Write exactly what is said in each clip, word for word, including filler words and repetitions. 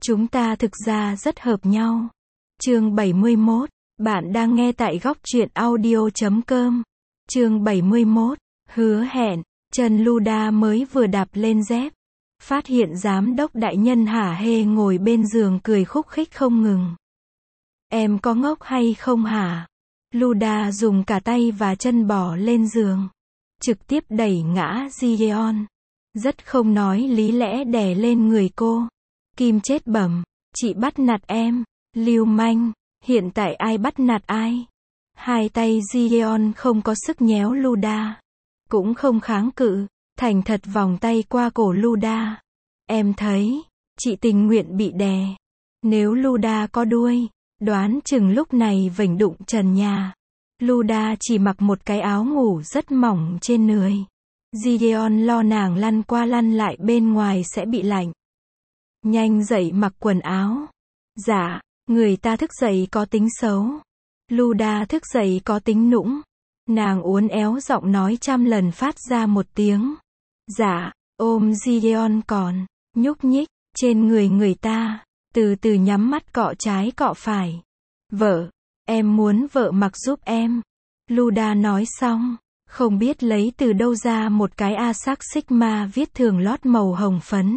Chúng ta thực ra rất hợp nhau. Chương bảy mươi mốt. Bạn đang nghe tại góc truyện audio chấm com. Chương bảy mươi mốt. Hứa hẹn. Trần Luda mới vừa đạp lên dép, phát hiện giám đốc đại nhân hả hê ngồi bên giường cười khúc khích không ngừng. Em có ngốc hay không hả? Luda dùng cả tay và chân bỏ lên giường, trực tiếp đẩy ngã Gideon. Rất không nói lý lẽ đè lên người cô. Kim chết bẩm, chị bắt nạt em, lưu manh, hiện tại ai bắt nạt ai? Hai tay Gideon không có sức nhéo Luda, cũng không kháng cự, thành thật vòng tay qua cổ Luda. Em thấy, chị tình nguyện bị đè. Nếu Luda có đuôi, đoán chừng lúc này vểnh đụng trần nhà. Luda chỉ mặc một cái áo ngủ rất mỏng trên người. Gideon lo nàng lăn qua lăn lại bên ngoài sẽ bị lạnh. Nhanh dậy mặc quần áo. Dạ, người ta thức dậy có tính xấu. Luda thức dậy có tính nũng. Nàng uốn éo giọng nói trăm lần phát ra một tiếng. Dạ, ôm Gideon còn nhúc nhích trên người người ta, từ từ nhắm mắt cọ trái cọ phải. Vợ, em muốn vợ mặc giúp em. Luda nói xong, không biết lấy từ đâu ra một cái A sắc Sigma viết thường lót màu hồng phấn.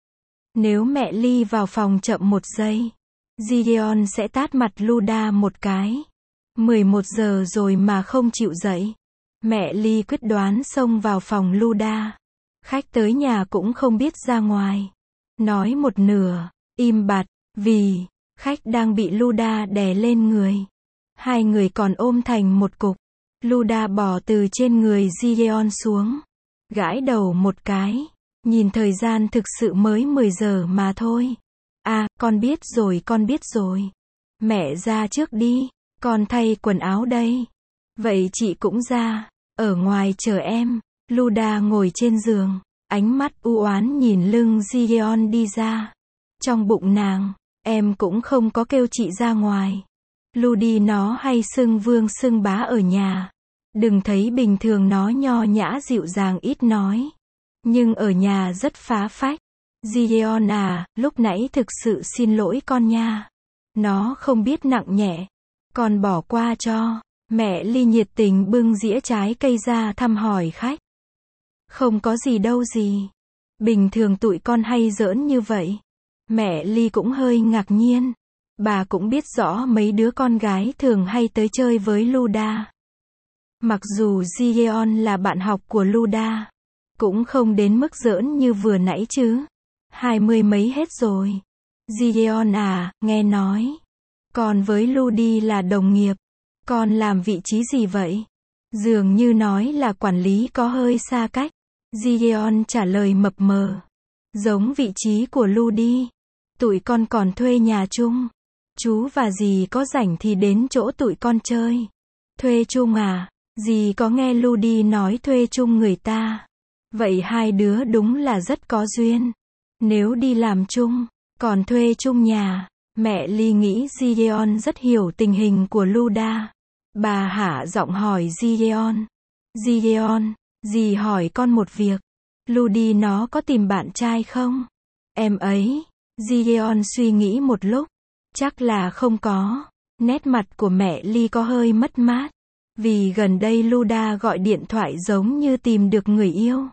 Nếu mẹ Ly vào phòng chậm một giây, Gideon sẽ tát mặt Luda một cái. mười một giờ rồi mà không chịu dậy. Mẹ Ly quyết đoán xông vào phòng Luda. Khách tới nhà cũng không biết ra ngoài. Nói một nửa, im bặt, vì khách đang bị Luda đè lên người. Hai người còn ôm thành một cục. Luda bò từ trên người Gideon xuống, gãi đầu một cái. Nhìn thời gian thực sự mới mười giờ mà thôi. À, con biết rồi, con biết rồi. Mẹ ra trước đi, con thay quần áo đây. Vậy chị cũng ra, ở ngoài chờ em. Luda ngồi trên giường, ánh mắt u oán nhìn lưng Gideon đi ra. Trong bụng nàng, em cũng không có kêu chị ra ngoài. Ludi nó hay xưng vương xưng bá ở nhà. Đừng thấy bình thường nó nho nhã dịu dàng ít nói, nhưng ở nhà rất phá phách. Gideon à, lúc nãy thực sự xin lỗi con nha. Nó không biết nặng nhẹ. Con bỏ qua cho. Mẹ Ly nhiệt tình bưng dĩa trái cây ra thăm hỏi khách. Không có gì đâu gì. Bình thường tụi con hay giỡn như vậy. Mẹ Ly cũng hơi ngạc nhiên. Bà cũng biết rõ mấy đứa con gái thường hay tới chơi với Luda. Mặc dù Gideon là bạn học của Luda, cũng không đến mức giỡn như vừa nãy chứ. Hai mươi mấy hết rồi. Gideon à, nghe nói con với Ludi là đồng nghiệp. Con làm vị trí gì vậy? Dường như nói là quản lý có hơi xa cách. Gideon trả lời mập mờ. Giống vị trí của Ludi. Tụi con còn thuê nhà chung. Chú và dì có rảnh thì đến chỗ tụi con chơi. Thuê chung à? Dì có nghe Ludi nói thuê chung người ta. Vậy hai đứa đúng là rất có duyên. Nếu đi làm chung, còn thuê chung nhà. Mẹ Ly nghĩ Gideon rất hiểu tình hình của Luda. Bà hạ giọng hỏi Gideon. Gideon, dì hỏi con một việc. Ludi nó có tìm bạn trai không? Em ấy. Gideon suy nghĩ một lúc. Chắc là không có. Nét mặt của mẹ Ly có hơi mất mát. Vì gần đây Luda gọi điện thoại giống như tìm được người yêu.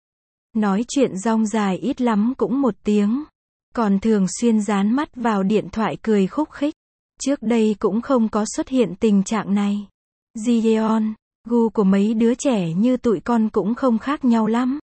Nói chuyện rong dài ít lắm cũng một tiếng. Còn thường xuyên dán mắt vào điện thoại cười khúc khích. Trước đây cũng không có xuất hiện tình trạng này. Gideon, gu của mấy đứa trẻ như tụi con cũng không khác nhau lắm.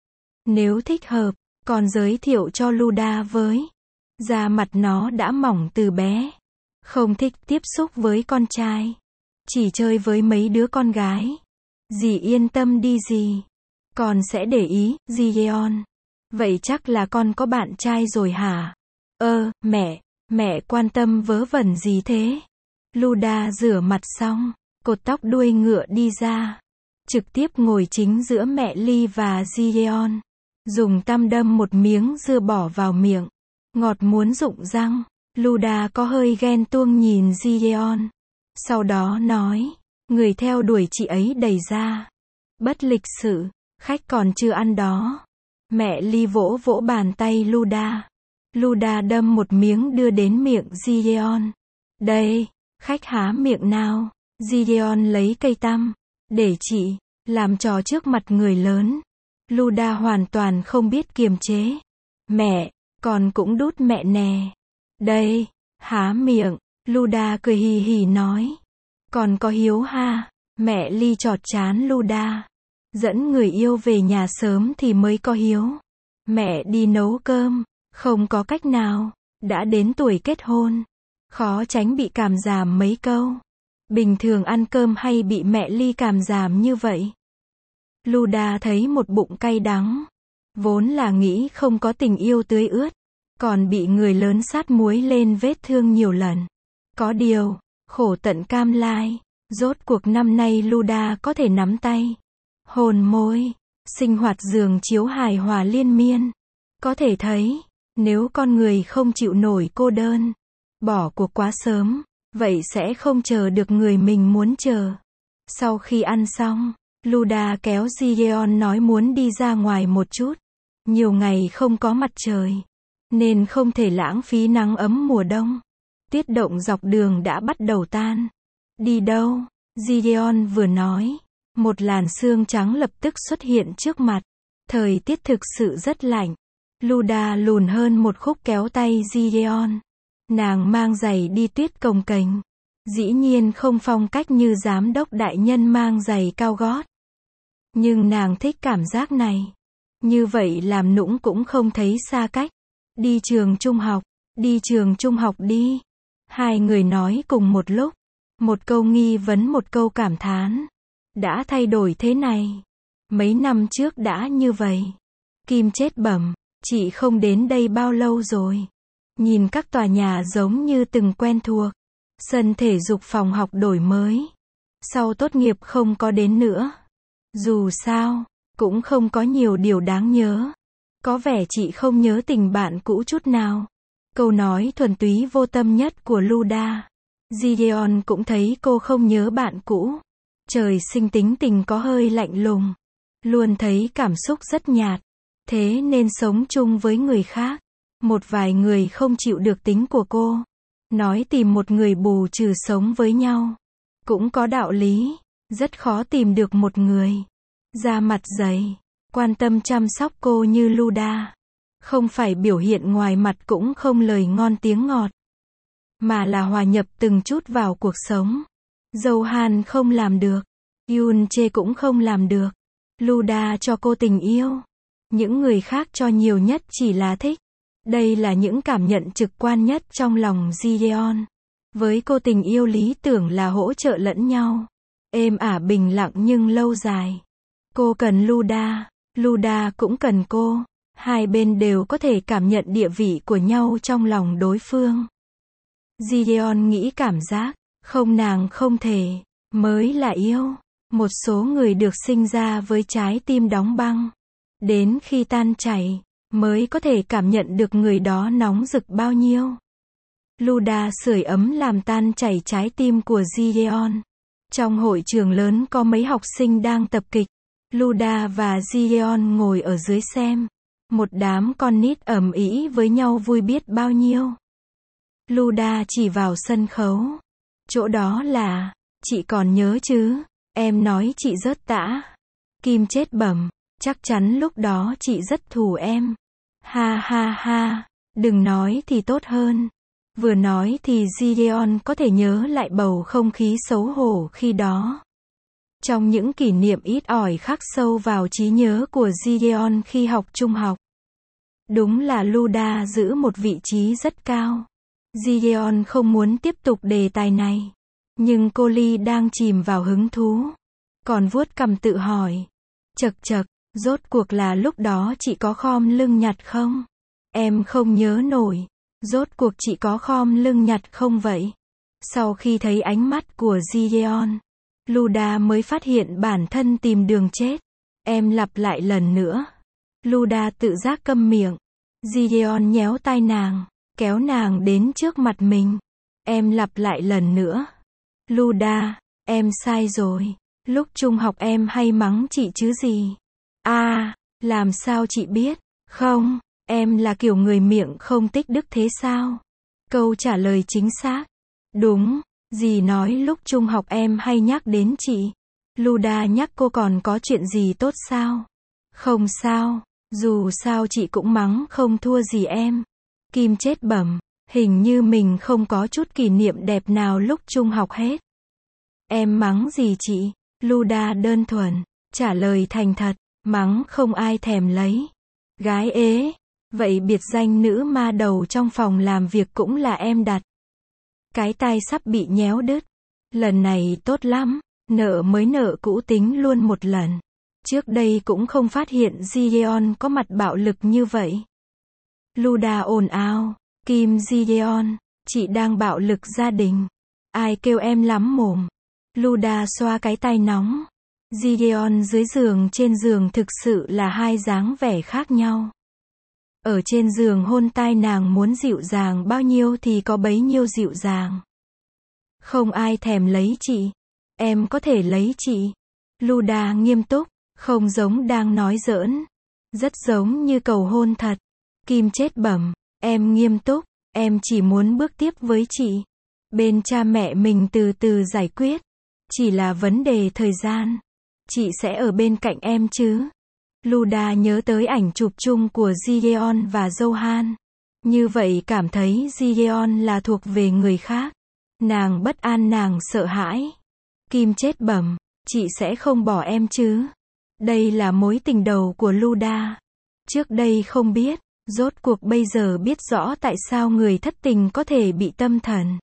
Nếu thích hợp, con giới thiệu cho Luda với. Da mặt nó đã mỏng từ bé. Không thích tiếp xúc với con trai. Chỉ chơi với mấy đứa con gái. Dì yên tâm đi dì. Con sẽ để ý, Gideon. Vậy chắc là con có bạn trai rồi hả? Ơ, mẹ, mẹ quan tâm vớ vẩn gì thế? Luda rửa mặt xong, cột tóc đuôi ngựa đi ra. Trực tiếp ngồi chính giữa mẹ Ly và Gideon. Dùng tăm đâm một miếng dưa bỏ vào miệng. Ngọt muốn rụng răng. Luda có hơi ghen tuông nhìn Gideon. Sau đó nói, người theo đuổi chị ấy đẩy ra. Bất lịch sự, khách còn chưa ăn đó. Mẹ Ly vỗ vỗ bàn tay Luda. Luda đâm một miếng đưa đến miệng Gideon. Đây, khách há miệng nào. Gideon lấy cây tăm. Để chị, làm trò trước mặt người lớn. Luda hoàn toàn không biết kiềm chế. Mẹ, con cũng đút mẹ nè. Đây, há miệng. Luda cười hì hì nói. Con có hiếu ha. Mẹ Ly chọt chán Luda. Dẫn người yêu về nhà sớm thì mới có hiếu. Mẹ đi nấu cơm. Không có cách nào. Đã đến tuổi kết hôn. Khó tránh bị cảm giảm mấy câu. Bình thường ăn cơm hay bị mẹ Ly cảm giảm như vậy. Luda thấy một bụng cay đắng. Vốn là nghĩ không có tình yêu tưới ướt. Còn bị người lớn sát muối lên vết thương nhiều lần. Có điều, khổ tận cam lai. Rốt cuộc năm nay Luda có thể nắm tay. Hôn môi. Sinh hoạt giường chiếu hài hòa liên miên. Có thể thấy, nếu con người không chịu nổi cô đơn, bỏ cuộc quá sớm, vậy sẽ không chờ được người mình muốn chờ. Sau khi ăn xong, Luda kéo Gideon nói muốn đi ra ngoài một chút. Nhiều ngày không có mặt trời, nên không thể lãng phí nắng ấm mùa đông. Tuyết động dọc đường đã bắt đầu tan. Đi đâu? Gideon vừa nói, một làn sương trắng lập tức xuất hiện trước mặt. Thời tiết thực sự rất lạnh. Luda lùn hơn một khúc kéo tay Gideon. Nàng mang giày đi tuyết cồng kềnh. Dĩ nhiên không phong cách như giám đốc đại nhân mang giày cao gót. Nhưng nàng thích cảm giác này. Như vậy làm nũng cũng không thấy xa cách. Đi trường trung học, đi trường trung học đi. Hai người nói cùng một lúc. Một câu nghi vấn một câu cảm thán. Đã thay đổi thế này. Mấy năm trước đã như vậy. Kim chết bẩm, chị không đến đây bao lâu rồi. Nhìn các tòa nhà giống như từng quen thuộc. Sân thể dục phòng học đổi mới. Sau tốt nghiệp không có đến nữa. Dù sao, cũng không có nhiều điều đáng nhớ. Có vẻ chị không nhớ tình bạn cũ chút nào. Câu nói thuần túy vô tâm nhất của Luda. Gideon cũng thấy cô không nhớ bạn cũ. Trời sinh tính tình có hơi lạnh lùng. Luôn thấy cảm xúc rất nhạt. Thế nên sống chung với người khác. Một vài người không chịu được tính của cô. Nói tìm một người bù trừ sống với nhau. Cũng có đạo lý. Rất khó tìm được một người. Da mặt dày. Quan tâm chăm sóc cô như Luda. Không phải biểu hiện ngoài mặt cũng không lời ngon tiếng ngọt. Mà là hòa nhập từng chút vào cuộc sống. Dâu Han không làm được. Yoon Jae cũng không làm được. Luda cho cô tình yêu. Những người khác cho nhiều nhất chỉ là thích. Đây là những cảm nhận trực quan nhất trong lòng Gideon. Với cô tình yêu lý tưởng là hỗ trợ lẫn nhau. Êm ả bình lặng nhưng lâu dài. Cô cần Luda. Luda cũng cần cô. Hai bên đều có thể cảm nhận địa vị của nhau trong lòng đối phương. Gideon nghĩ cảm giác, không nàng không thể, mới là yêu. Một số người được sinh ra với trái tim đóng băng. Đến khi tan chảy, mới có thể cảm nhận được người đó nóng rực bao nhiêu. Luda sưởi ấm làm tan chảy trái tim của Gideon. Trong hội trường lớn có mấy học sinh đang tập kịch. Luda và Gideon ngồi ở dưới xem. Một đám con nít ầm ĩ với nhau vui biết bao nhiêu. Luda chỉ vào sân khấu. Chỗ đó là, chị còn nhớ chứ, em nói chị rớt tã. Kim chết bẩm, chắc chắn lúc đó chị rất thù em. Ha ha ha, đừng nói thì tốt hơn. Vừa nói thì Gideon có thể nhớ lại bầu không khí xấu hổ khi đó. Trong những kỷ niệm ít ỏi khắc sâu vào trí nhớ của Gideon khi học trung học. Đúng là Luda giữ một vị trí rất cao. Gideon không muốn tiếp tục đề tài này. Nhưng cô Ly đang chìm vào hứng thú. Còn vuốt cằm tự hỏi. Chật chật, rốt cuộc là lúc đó chị có khom lưng nhặt không? Em không nhớ nổi. Rốt cuộc chị có khom lưng nhặt không vậy? Sau khi thấy ánh mắt của Gideon, Luda mới phát hiện bản thân tìm đường chết. Em lặp lại lần nữa. Luda tự giác câm miệng. Gideon nhéo tai nàng, kéo nàng đến trước mặt mình. Em lặp lại lần nữa. Luda, em sai rồi. Lúc trung học em hay mắng chị chứ gì? À, làm sao chị biết? Không, Em là kiểu người miệng không tích đức thế sao? Câu trả lời chính xác. Đúng, dì nói lúc trung học em hay nhắc đến chị. Luda nhắc cô còn có chuyện gì tốt sao? Không sao, dù sao chị cũng mắng không thua gì em. Kim chết bẩm, hình như mình không có chút kỷ niệm đẹp nào lúc trung học hết. Em mắng gì chị? Luda đơn thuần, trả lời thành thật, mắng không ai thèm lấy. Gái ế, vậy biệt danh nữ ma đầu trong phòng làm việc cũng là em đặt. Cái tai sắp bị nhéo đứt. Lần này tốt lắm, nợ mới nợ cũ tính luôn một lần. Trước đây cũng không phát hiện Gideon có mặt bạo lực như vậy. Luda ồn ào, Kim Gideon, chị đang bạo lực gia đình. Ai kêu em lắm mồm. Luda xoa cái tai nóng. Gideon dưới giường trên giường thực sự là hai dáng vẻ khác nhau. Ở trên giường hôn tai nàng muốn dịu dàng bao nhiêu thì có bấy nhiêu dịu dàng. Không ai thèm lấy chị. Em có thể lấy chị. Luda nghiêm túc, không giống đang nói giỡn. Rất giống như cầu hôn thật. Kim chết bẩm, em nghiêm túc, em chỉ muốn bước tiếp với chị. Bên cha mẹ mình từ từ giải quyết. Chỉ là vấn đề thời gian. Chị sẽ ở bên cạnh em chứ. Luda nhớ tới ảnh chụp chung của Gideon và Johan. Như vậy cảm thấy Gideon là thuộc về người khác. Nàng bất an, nàng sợ hãi. Kim chết bẩm, chị sẽ không bỏ em chứ. Đây là mối tình đầu của Luda. Trước đây không biết, rốt cuộc bây giờ biết rõ tại sao người thất tình có thể bị tâm thần.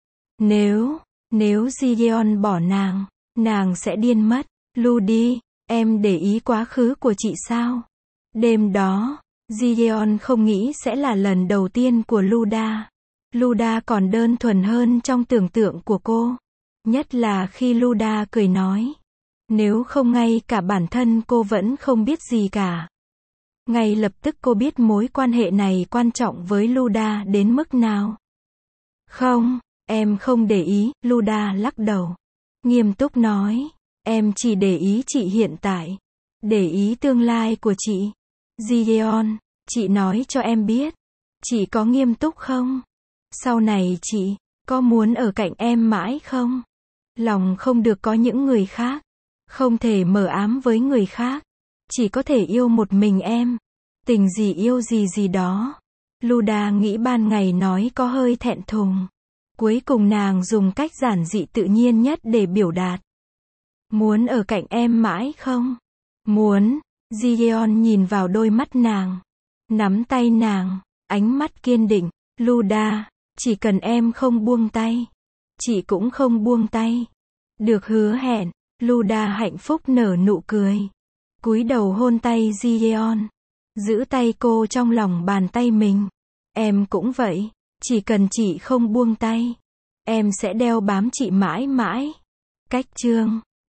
Nếu, nếu Gideon bỏ nàng, nàng sẽ điên mất. Ludi, em để ý quá khứ của chị sao? Đêm đó, Gideon không nghĩ sẽ là lần đầu tiên của Luda. Luda còn đơn thuần hơn trong tưởng tượng của cô. Nhất là khi Luda cười nói. Nếu không ngay cả bản thân cô vẫn không biết gì cả. Ngay lập tức cô biết mối quan hệ này quan trọng với Luda đến mức nào. Không, em không để ý, Luda lắc đầu. Nghiêm túc nói. Em chỉ để ý chị hiện tại. Để ý tương lai của chị. Gideon, chị nói cho em biết. Chị có nghiêm túc không? Sau này chị, có muốn ở cạnh em mãi không? Lòng không được có những người khác. Không thể mờ ám với người khác. Chỉ có thể yêu một mình em. Tình gì yêu gì gì đó. Luda nghĩ ban ngày nói có hơi thẹn thùng. Cuối cùng nàng dùng cách giản dị tự nhiên nhất để biểu đạt. Muốn ở cạnh em mãi không? Muốn. Gideon nhìn vào đôi mắt nàng. Nắm tay nàng. Ánh mắt kiên định. Luda, chỉ cần em không buông tay. Chị cũng không buông tay. Được hứa hẹn. Luda hạnh phúc nở nụ cười. Cúi đầu hôn tay Gideon. Giữ tay cô trong lòng bàn tay mình. Em cũng vậy. Chỉ cần chị không buông tay. Em sẽ đeo bám chị mãi mãi. Cách chương